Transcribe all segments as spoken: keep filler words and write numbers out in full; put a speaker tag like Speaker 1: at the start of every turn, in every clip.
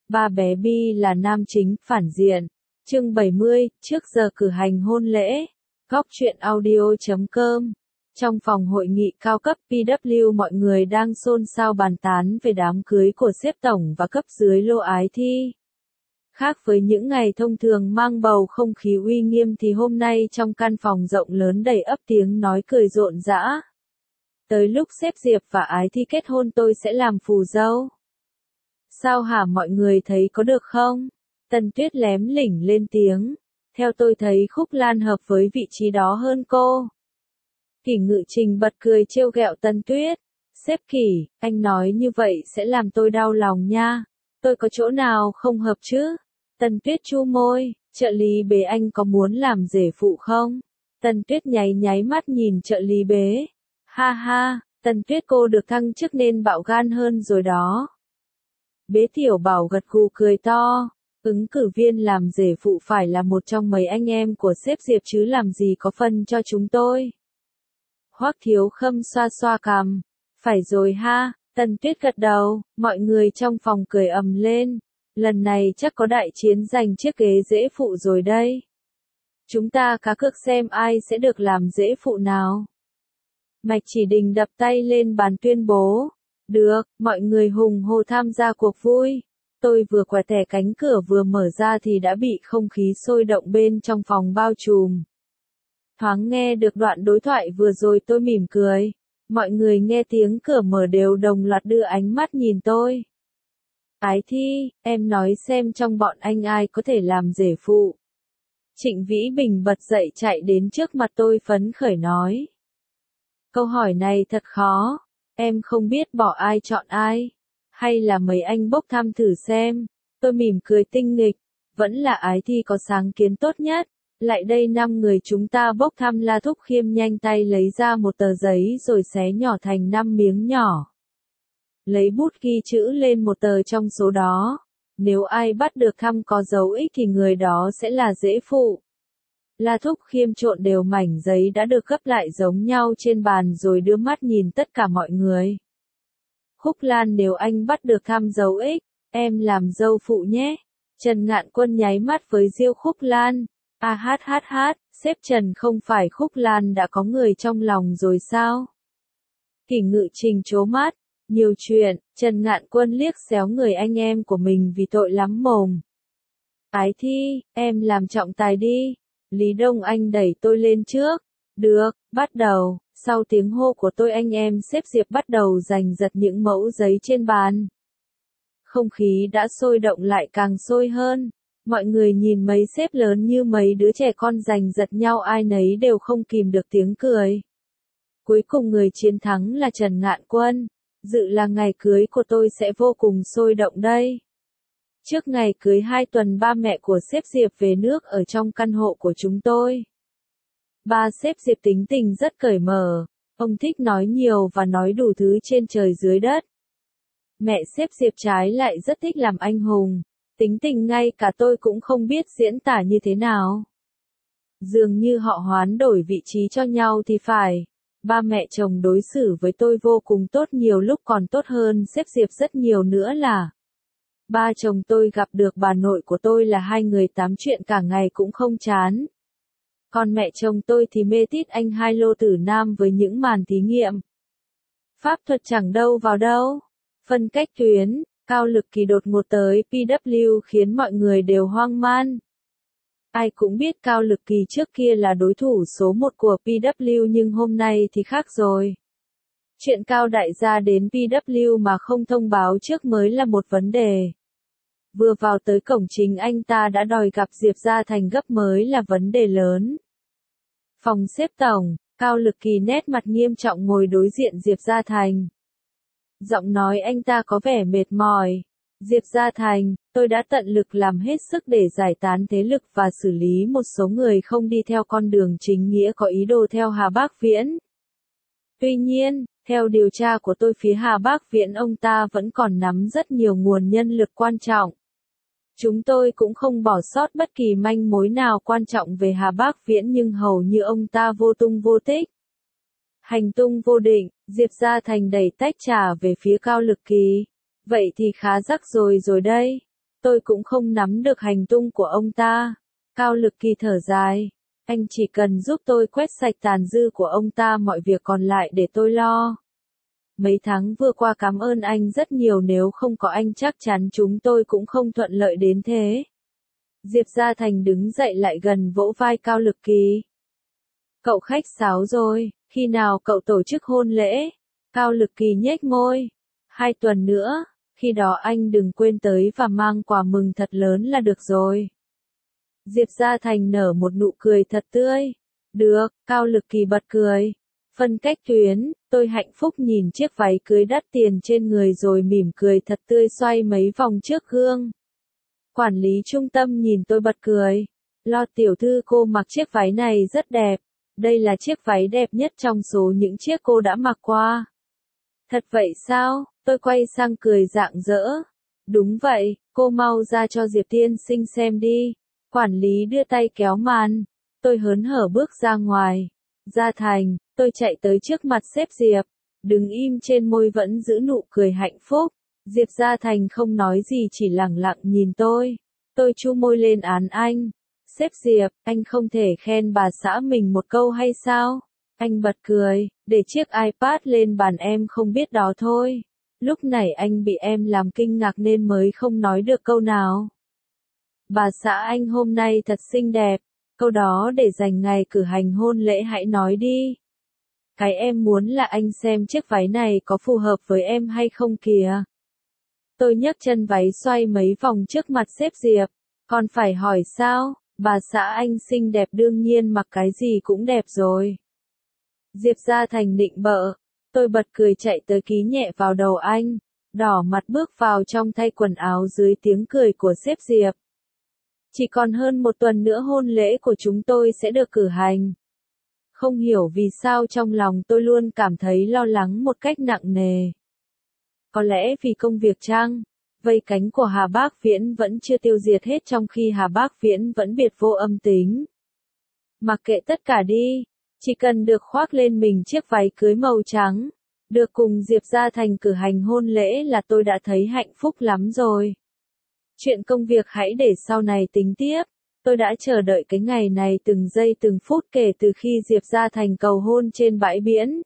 Speaker 1: Ba bé Bi là nam chính, phản diện. Chương bảy mươi, trước giờ cử hành hôn lễ. Góc truyện audio chấm com. Trong phòng hội nghị cao cấp pê vê mọi người đang xôn xao bàn tán về đám cưới của sếp tổng và cấp dưới Lô Ái Thi. Khác với những ngày thông thường mang bầu không khí uy nghiêm thì hôm nay trong căn phòng rộng lớn đầy ắp tiếng nói cười rộn rã. Tới lúc sếp Diệp và Ái Thi kết hôn tôi sẽ làm phù dâu. Sao hả mọi người thấy có được không? Tân Tuyết lém lỉnh lên tiếng. Theo tôi thấy Khúc Lan hợp với vị trí đó hơn cô. Kỷ Ngự Trình bật cười trêu ghẹo Tân Tuyết. Sếp Kỷ, anh nói như vậy sẽ làm tôi đau lòng nha. Tôi có chỗ nào không hợp chứ? Tân Tuyết chu môi, trợ lý bế anh có muốn làm rể phụ không? Tân Tuyết nháy nháy mắt nhìn trợ lý bế. Ha ha, Tân Tuyết cô được thăng chức nên bạo gan hơn rồi đó. Bế Tiểu Bảo gật gù cười to. Ứng cử viên làm rể phụ phải là một trong mấy anh em của sếp Diệp chứ làm gì có phân cho chúng tôi. Hoắc Thiếu Khâm xoa xoa cằm. Phải rồi ha, Tân Tuyết gật đầu, mọi người trong phòng cười ầm lên. Lần này chắc có đại chiến giành chiếc ghế rễ phụ rồi đây. Chúng ta cá cược xem ai sẽ được làm rễ phụ nào. Mạch Chỉ Đình đập tay lên bàn tuyên bố. Được, mọi người hùng hô tham gia cuộc vui. Tôi vừa quẹt thẻ cánh cửa vừa mở ra thì đã bị không khí sôi động bên trong phòng bao trùm. Thoáng nghe được đoạn đối thoại vừa rồi tôi mỉm cười. Mọi người nghe tiếng cửa mở đều đồng loạt đưa ánh mắt nhìn tôi. Ái Thi, em nói xem trong bọn anh ai có thể làm rể phụ. Trịnh Vĩ Bình bật dậy chạy đến trước mặt tôi phấn khởi nói. Câu hỏi này thật khó, em không biết bỏ ai chọn ai. Hay là mấy anh bốc thăm thử xem. Tôi mỉm cười tinh nghịch. Vẫn là Ái Thi có sáng kiến tốt nhất. Lại đây năm người chúng ta bốc thăm. La Thúc Khiêm nhanh tay lấy ra một tờ giấy rồi xé nhỏ thành năm miếng nhỏ. Lấy bút ghi chữ lên một tờ trong số đó. Nếu ai bắt được thăm có dấu X thì người đó sẽ là rễ phụ. La Thúc Khiêm trộn đều mảnh giấy đã được gấp lại giống nhau trên bàn rồi đưa mắt nhìn tất cả mọi người. Khúc Lan nếu anh bắt được thăm dấu X, em làm dâu phụ nhé. Trần Ngạn Quân nháy mắt với Diêu Khúc Lan. A hát hát hát, sếp Trần không phải Khúc Lan đã có người trong lòng rồi sao? Kỷ Ngự Trình trố mắt. Nhiều chuyện, Trần Ngạn Quân liếc xéo người anh em của mình vì tội lắm mồm. Ái Thi, em làm trọng tài đi. Lý Đông Anh đẩy tôi lên trước. Được, bắt đầu. Sau tiếng hô của tôi anh em sếp Diệp bắt đầu giành giật những mẫu giấy trên bàn. Không khí đã sôi động lại càng sôi hơn. Mọi người nhìn mấy sếp lớn như mấy đứa trẻ con giành giật nhau ai nấy đều không kìm được tiếng cười. Cuối cùng người chiến thắng là Trần Ngạn Quân. Dự là ngày cưới của tôi sẽ vô cùng sôi động đây. Trước ngày cưới hai tuần ba mẹ của sếp Diệp về nước ở trong căn hộ của chúng tôi. Ba sếp Diệp tính tình rất cởi mở, ông thích nói nhiều và nói đủ thứ trên trời dưới đất. Mẹ sếp Diệp trái lại rất thích làm anh hùng, tính tình ngay cả tôi cũng không biết diễn tả như thế nào. Dường như họ hoán đổi vị trí cho nhau thì phải. Ba mẹ chồng đối xử với tôi vô cùng tốt nhiều lúc còn tốt hơn sếp Diệp rất nhiều nữa là. Ba chồng tôi gặp được bà nội của tôi là hai người tám chuyện cả ngày cũng không chán. Còn mẹ chồng tôi thì mê tít anh hai Lô Tử Nam với những màn thí nghiệm. Pháp thuật chẳng đâu vào đâu. Phân cách tuyến, Cao Lực Kỳ đột ngột tới pê vê khiến mọi người đều hoang man. Ai cũng biết Cao Lực Kỳ trước kia là đối thủ số một của pê vê nhưng hôm nay thì khác rồi. Chuyện Cao đại gia đến pê vê mà không thông báo trước mới là một vấn đề. Vừa vào tới cổng chính anh ta đã đòi gặp Diệp Gia Thành gấp mới là vấn đề lớn. Phòng xếp tổng, Cao Lực Kỳ nét mặt nghiêm trọng ngồi đối diện Diệp Gia Thành. Giọng nói anh ta có vẻ mệt mỏi. Diệp Gia Thành, tôi đã tận lực làm hết sức để giải tán thế lực và xử lý một số người không đi theo con đường chính nghĩa có ý đồ theo Hà Bác Viễn. Tuy nhiên, theo điều tra của tôi phía Hà Bác Viễn ông ta vẫn còn nắm rất nhiều nguồn nhân lực quan trọng. Chúng tôi cũng không bỏ sót bất kỳ manh mối nào quan trọng về Hà Bác Viễn nhưng hầu như ông ta vô tung vô tích. Hành tung vô định, Diệp Gia Thành đẩy tách trà về phía Cao Lực Kỳ. Vậy thì khá rắc rồi rồi đây. Tôi cũng không nắm được hành tung của ông ta. Cao Lực Kỳ thở dài. Anh chỉ cần giúp tôi quét sạch tàn dư của ông ta, mọi việc còn lại để tôi lo. Mấy tháng vừa qua cảm ơn anh rất nhiều, nếu không có anh chắc chắn chúng tôi cũng không thuận lợi đến thế. Diệp Gia Thành đứng dậy lại gần vỗ vai Cao Lực Kỳ. Cậu khách sáo rồi, khi nào cậu tổ chức hôn lễ? Cao Lực Kỳ nhếch môi. Hai tuần nữa, khi đó anh đừng quên tới và mang quà mừng thật lớn là được rồi. Diệp Gia Thành nở một nụ cười thật tươi. Được, Cao Lực Kỳ bật cười. Phân cách tuyến, tôi hạnh phúc nhìn chiếc váy cưới đắt tiền trên người rồi mỉm cười thật tươi xoay mấy vòng trước gương. Quản lý trung tâm nhìn tôi bật cười. Lo tiểu thư, cô mặc chiếc váy này rất đẹp. Đây là chiếc váy đẹp nhất trong số những chiếc cô đã mặc qua. Thật vậy sao? Tôi quay sang cười rạng rỡ. Đúng vậy, cô mau ra cho Diệp tiên sinh xem đi. Quản lý đưa tay kéo màn. Tôi hớn hở bước ra ngoài. Gia Thành, tôi chạy tới trước mặt sếp Diệp. Đứng im, trên môi vẫn giữ nụ cười hạnh phúc. Diệp Gia Thành không nói gì, chỉ lẳng lặng nhìn tôi. Tôi chu môi lên án anh. Sếp Diệp, anh không thể khen bà xã mình một câu hay sao? Anh bật cười, để chiếc iPad lên bàn em không biết đó thôi. Lúc này anh bị em làm kinh ngạc nên mới không nói được câu nào. Bà xã anh hôm nay thật xinh đẹp. Câu đó để dành ngày cử hành hôn lễ hãy nói đi. Cái em muốn là anh xem chiếc váy này có phù hợp với em hay không kìa. Tôi nhấc chân váy xoay mấy vòng trước mặt sếp Diệp. Còn phải hỏi sao, bà xã anh xinh đẹp đương nhiên mặc cái gì cũng đẹp rồi. Diệp Gia Thành nịnh bợ. Tôi bật cười chạy tới ký nhẹ vào đầu anh. Đỏ mặt bước vào trong thay quần áo dưới tiếng cười của sếp Diệp. Chỉ còn hơn một tuần nữa hôn lễ của chúng tôi sẽ được cử hành. Không hiểu vì sao trong lòng tôi luôn cảm thấy lo lắng một cách nặng nề. Có lẽ vì công việc chăng? Vây cánh của Hà Bác Viễn vẫn chưa tiêu diệt hết trong khi Hà Bác Viễn vẫn biệt vô âm tính. Mặc kệ tất cả đi, chỉ cần được khoác lên mình chiếc váy cưới màu trắng, được cùng Diệp Gia Thành cử hành hôn lễ là tôi đã thấy hạnh phúc lắm rồi. Chuyện công việc hãy để sau này tính tiếp. Tôi đã chờ đợi cái ngày này từng giây từng phút kể từ khi Diệp Gia Thành cầu hôn trên bãi biển.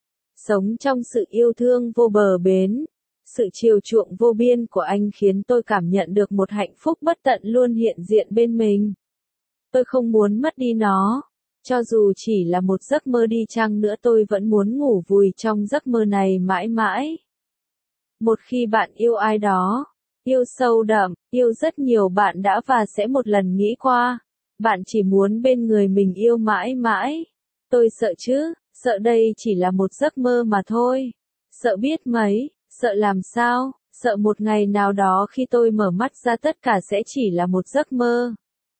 Speaker 1: Sống trong sự yêu thương vô bờ bến, sự chiều chuộng vô biên của anh khiến tôi cảm nhận được một hạnh phúc bất tận luôn hiện diện bên mình. Tôi không muốn mất đi nó. Cho dù chỉ là một giấc mơ đi chăng nữa tôi vẫn muốn ngủ vùi trong giấc mơ này mãi mãi. Một khi bạn yêu ai đó, yêu sâu đậm, yêu rất nhiều, bạn đã và sẽ một lần nghĩ qua. Bạn chỉ muốn bên người mình yêu mãi mãi. Tôi sợ chứ, sợ đây chỉ là một giấc mơ mà thôi. Sợ biết mấy, sợ làm sao, sợ một ngày nào đó khi tôi mở mắt ra tất cả sẽ chỉ là một giấc mơ.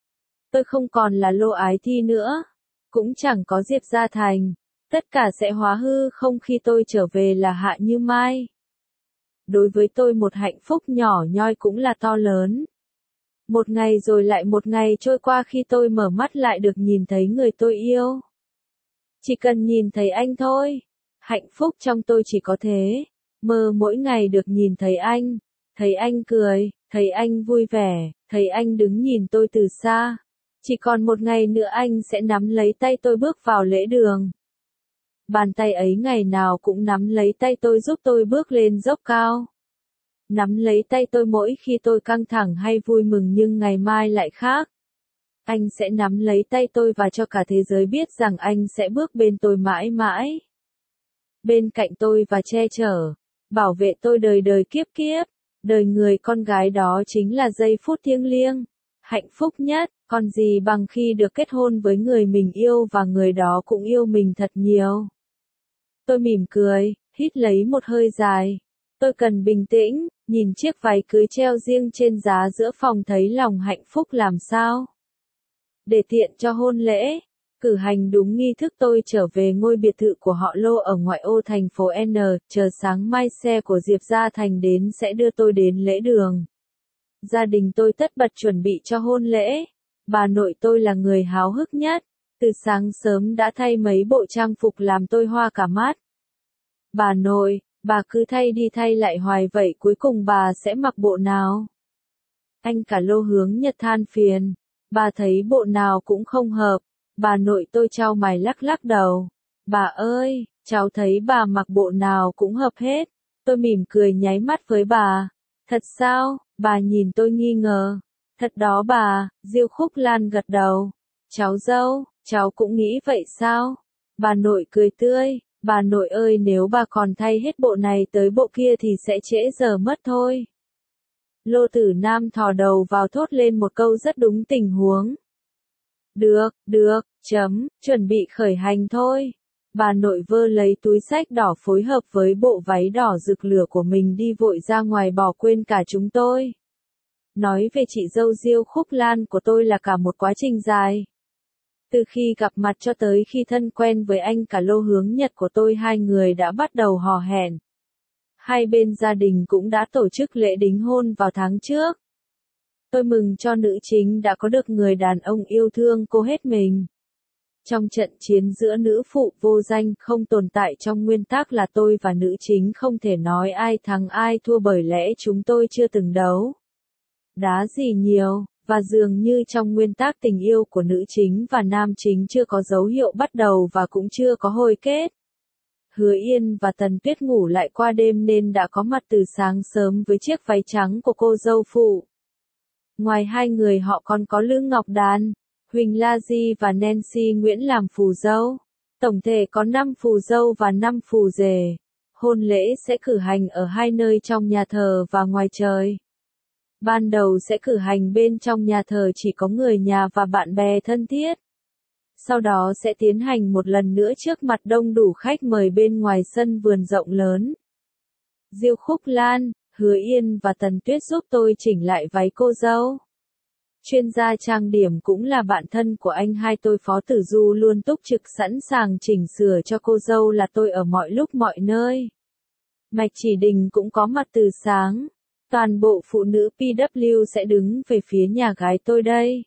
Speaker 1: Tôi không còn là Lô Ái Thi nữa, cũng chẳng có Diệp Gia Thành. Tất cả sẽ hóa hư không khi tôi trở về là Hạ Như Mai. Đối với tôi một hạnh phúc nhỏ nhoi cũng là to lớn. Một ngày rồi lại một ngày trôi qua khi tôi mở mắt lại được nhìn thấy người tôi yêu. Chỉ cần nhìn thấy anh thôi. Hạnh phúc trong tôi chỉ có thế. Mơ mỗi ngày được nhìn thấy anh. Thấy anh cười, thấy anh vui vẻ, thấy anh đứng nhìn tôi từ xa. Chỉ còn một ngày nữa anh sẽ nắm lấy tay tôi bước vào lễ đường. Bàn tay ấy ngày nào cũng nắm lấy tay tôi giúp tôi bước lên dốc cao. Nắm lấy tay tôi mỗi khi tôi căng thẳng hay vui mừng nhưng ngày mai lại khác. Anh sẽ nắm lấy tay tôi và cho cả thế giới biết rằng anh sẽ bước bên tôi mãi mãi. Bên cạnh tôi và che chở, bảo vệ tôi đời đời kiếp kiếp. Đời người con gái đó chính là giây phút thiêng liêng, hạnh phúc nhất, còn gì bằng khi được kết hôn với người mình yêu và người đó cũng yêu mình thật nhiều. Tôi mỉm cười, hít lấy một hơi dài. Tôi cần bình tĩnh, nhìn chiếc váy cưới treo riêng trên giá giữa phòng thấy lòng hạnh phúc làm sao. Để tiện cho hôn lễ, cử hành đúng nghi thức tôi trở về ngôi biệt thự của họ Lô ở ngoại ô thành phố N, chờ sáng mai xe của Diệp Gia Thành đến sẽ đưa tôi đến lễ đường. Gia đình tôi tất bật chuẩn bị cho hôn lễ. Bà nội tôi là người háo hức nhất, từ sáng sớm đã thay mấy bộ trang phục làm tôi hoa cả mắt. Bà nội, bà cứ thay đi thay lại hoài vậy cuối cùng bà sẽ mặc bộ nào? Anh cả Lô hướng Nhật than phiền. Bà thấy bộ nào cũng không hợp. Bà nội tôi chau mày lắc lắc đầu. Bà ơi, cháu thấy bà mặc bộ nào cũng hợp hết. Tôi mỉm cười nháy mắt với bà. Thật sao? Bà nhìn tôi nghi ngờ. Thật đó bà, Diêu Khúc Lan gật đầu. Cháu dâu, cháu cũng nghĩ vậy sao? Bà nội cười tươi. Bà nội ơi, nếu bà còn thay hết bộ này tới bộ kia thì sẽ trễ giờ mất thôi. Lô Tử Nam thò đầu vào thốt lên một câu rất đúng tình huống. Được, được, chấm, chuẩn bị khởi hành thôi. Bà nội vơ lấy túi xách đỏ phối hợp với bộ váy đỏ rực lửa của mình đi vội ra ngoài, bỏ quên cả chúng tôi. Nói về chị dâu Diêu Khúc Lan của tôi là cả một quá trình dài. Từ khi gặp mặt cho tới khi thân quen với anh cả Lô hướng Nhật của tôi, hai người đã bắt đầu hò hẹn. Hai bên gia đình cũng đã tổ chức lễ đính hôn vào tháng trước. Tôi mừng cho nữ chính đã có được người đàn ông yêu thương cô hết mình. Trong trận chiến giữa nữ phụ vô danh không tồn tại trong nguyên tắc là tôi và nữ chính không thể nói ai thắng ai thua, bởi lẽ chúng tôi chưa từng đấu đá gì nhiều, và dường như trong nguyên tắc tình yêu của nữ chính và nam chính chưa có dấu hiệu bắt đầu và cũng chưa có hồi kết. Hứa Yên và Tần Tuyết ngủ lại qua đêm nên đã có mặt từ sáng sớm với chiếc váy trắng của cô dâu phụ. Ngoài hai người họ còn có Lương Ngọc Đàn, Huỳnh La Di và Nancy Nguyễn làm phù dâu. Tổng thể có năm phù dâu và năm phù rể. Hôn lễ sẽ cử hành ở hai nơi trong nhà thờ và ngoài trời. Ban đầu sẽ cử hành bên trong nhà thờ chỉ có người nhà và bạn bè thân thiết. Sau đó sẽ tiến hành một lần nữa trước mặt đông đủ khách mời bên ngoài sân vườn rộng lớn. Diêu Khúc Lan, Hứa Yên và Tần Tuyết giúp tôi chỉnh lại váy cô dâu. Chuyên gia trang điểm cũng là bạn thân của anh hai tôi, Phó Tử Du, luôn túc trực sẵn sàng chỉnh sửa cho cô dâu là tôi ở mọi lúc mọi nơi. Mạch Chỉ Đình cũng có mặt từ sáng. Toàn bộ phụ nữ pê vê sẽ đứng về phía nhà gái tôi đây.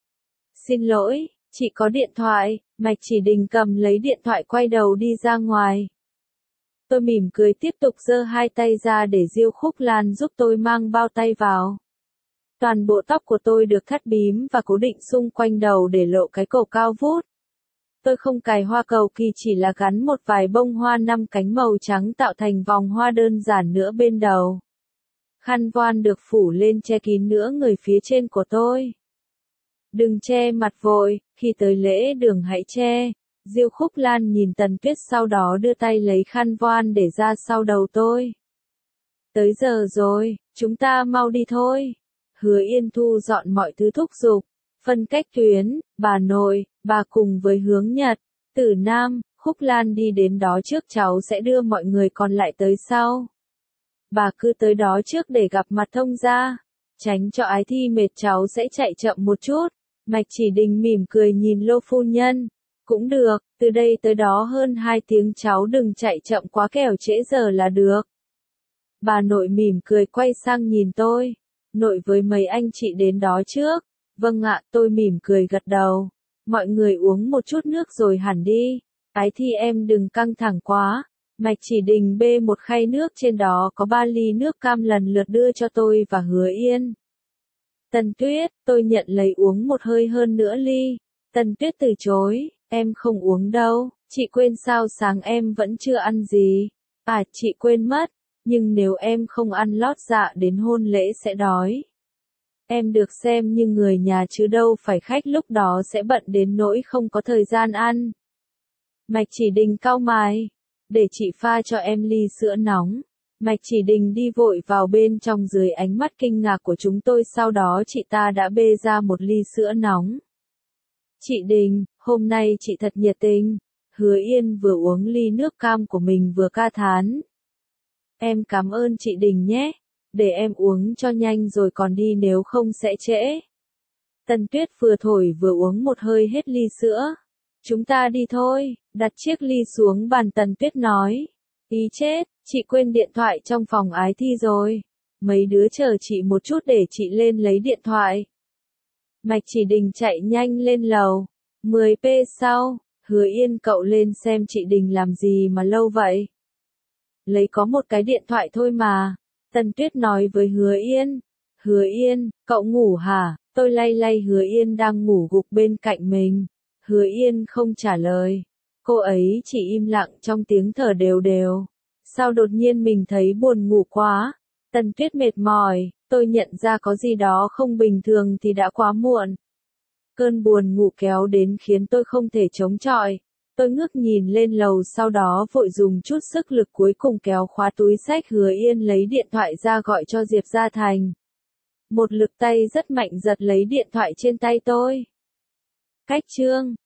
Speaker 1: Xin lỗi, chị có điện thoại. Mạch Chỉ Đình cầm lấy điện thoại quay đầu đi ra ngoài. Tôi mỉm cười tiếp tục giơ hai tay ra để Diêu Khúc Lan giúp tôi mang bao tay vào. Toàn bộ tóc của tôi được thắt bím và cố định xung quanh đầu để lộ cái cổ cao vút. Tôi không cài hoa cầu kỳ, chỉ là gắn một vài bông hoa năm cánh màu trắng tạo thành vòng hoa đơn giản nữa bên đầu. Khăn voan được phủ lên che kín nửa người phía trên của tôi. Đừng che mặt vội, khi tới lễ đường hãy che. Diêu Khúc Lan nhìn Tần Tuyết, sau đó đưa tay lấy khăn voan để ra sau đầu tôi. Tới giờ rồi, chúng ta mau đi thôi. Hứa Yên thu dọn mọi thứ thúc giục. Phân cách tuyến, bà nội, bà cùng với Hướng Nhật, Tử Nam, Khúc Lan đi đến đó trước, cháu sẽ đưa mọi người còn lại tới sau. Bà cứ tới đó trước để gặp mặt thông gia. Tránh cho ái thi mệt, cháu sẽ chạy chậm một chút. Mạch Chỉ Đình mỉm cười nhìn Lô phu nhân. Cũng được, từ đây tới đó hơn hai tiếng, cháu đừng chạy chậm quá kẻo trễ giờ là được. Bà nội mỉm cười quay sang nhìn tôi. Nội với mấy anh chị đến đó trước. Vâng ạ, tôi mỉm cười gật đầu. Mọi người uống một chút nước rồi hẳn đi. Ái thi em đừng căng thẳng quá. Mạch Chỉ Đình bê một khay nước, trên đó có ba ly nước cam lần lượt đưa cho tôi và Hứa Yên. Tần Tuyết, tôi nhận lấy uống một hơi hơn nữa ly. Tần Tuyết từ chối, em không uống đâu, chị quên sao sáng em vẫn chưa ăn gì. À, chị quên mất, nhưng nếu em không ăn lót dạ đến hôn lễ sẽ đói. Em được xem như người nhà chứ đâu phải khách, lúc đó sẽ bận đến nỗi không có thời gian ăn. Mạch Chỉ Đình cau mày. Để chị pha cho em ly sữa nóng. Mạch Chỉ Đình đi vội vào bên trong dưới ánh mắt kinh ngạc của chúng tôi, sau đó chị ta đã bê ra một ly sữa nóng. Chị Đình, hôm nay chị thật nhiệt tình. Hứa Yên vừa uống ly nước cam của mình vừa ca thán. Em cảm ơn chị Đình nhé. Để em uống cho nhanh rồi còn đi, nếu không sẽ trễ. Tần Tuyết vừa thổi vừa uống một hơi hết ly sữa. Chúng ta đi thôi, đặt chiếc ly xuống bàn, Tần Tuyết nói. Ý chết, chị quên điện thoại trong phòng ái thi rồi. Mấy đứa chờ chị một chút để chị lên lấy điện thoại. Mạch Chỉ Đình chạy nhanh lên lầu. mười phút sau, Hứa Yên cậu lên xem chị Đình làm gì mà lâu vậy. Lấy có một cái điện thoại thôi mà. Tần Tuyết nói với Hứa Yên. Hứa Yên, cậu ngủ hả? Tôi lay lay Hứa Yên đang ngủ gục bên cạnh mình. Hứa Yên không trả lời. Cô ấy chỉ im lặng trong tiếng thở đều đều. Sao đột nhiên mình thấy buồn ngủ quá? Tần Tuyết mệt mỏi, tôi nhận ra có gì đó không bình thường thì đã quá muộn. Cơn buồn ngủ kéo đến khiến tôi không thể chống chọi. Tôi ngước nhìn lên lầu sau đó vội dùng chút sức lực cuối cùng kéo khóa túi xách Hứa Yên lấy điện thoại ra gọi cho Diệp Gia Thành. Một lực tay rất mạnh giật lấy điện thoại trên tay tôi. Cách chương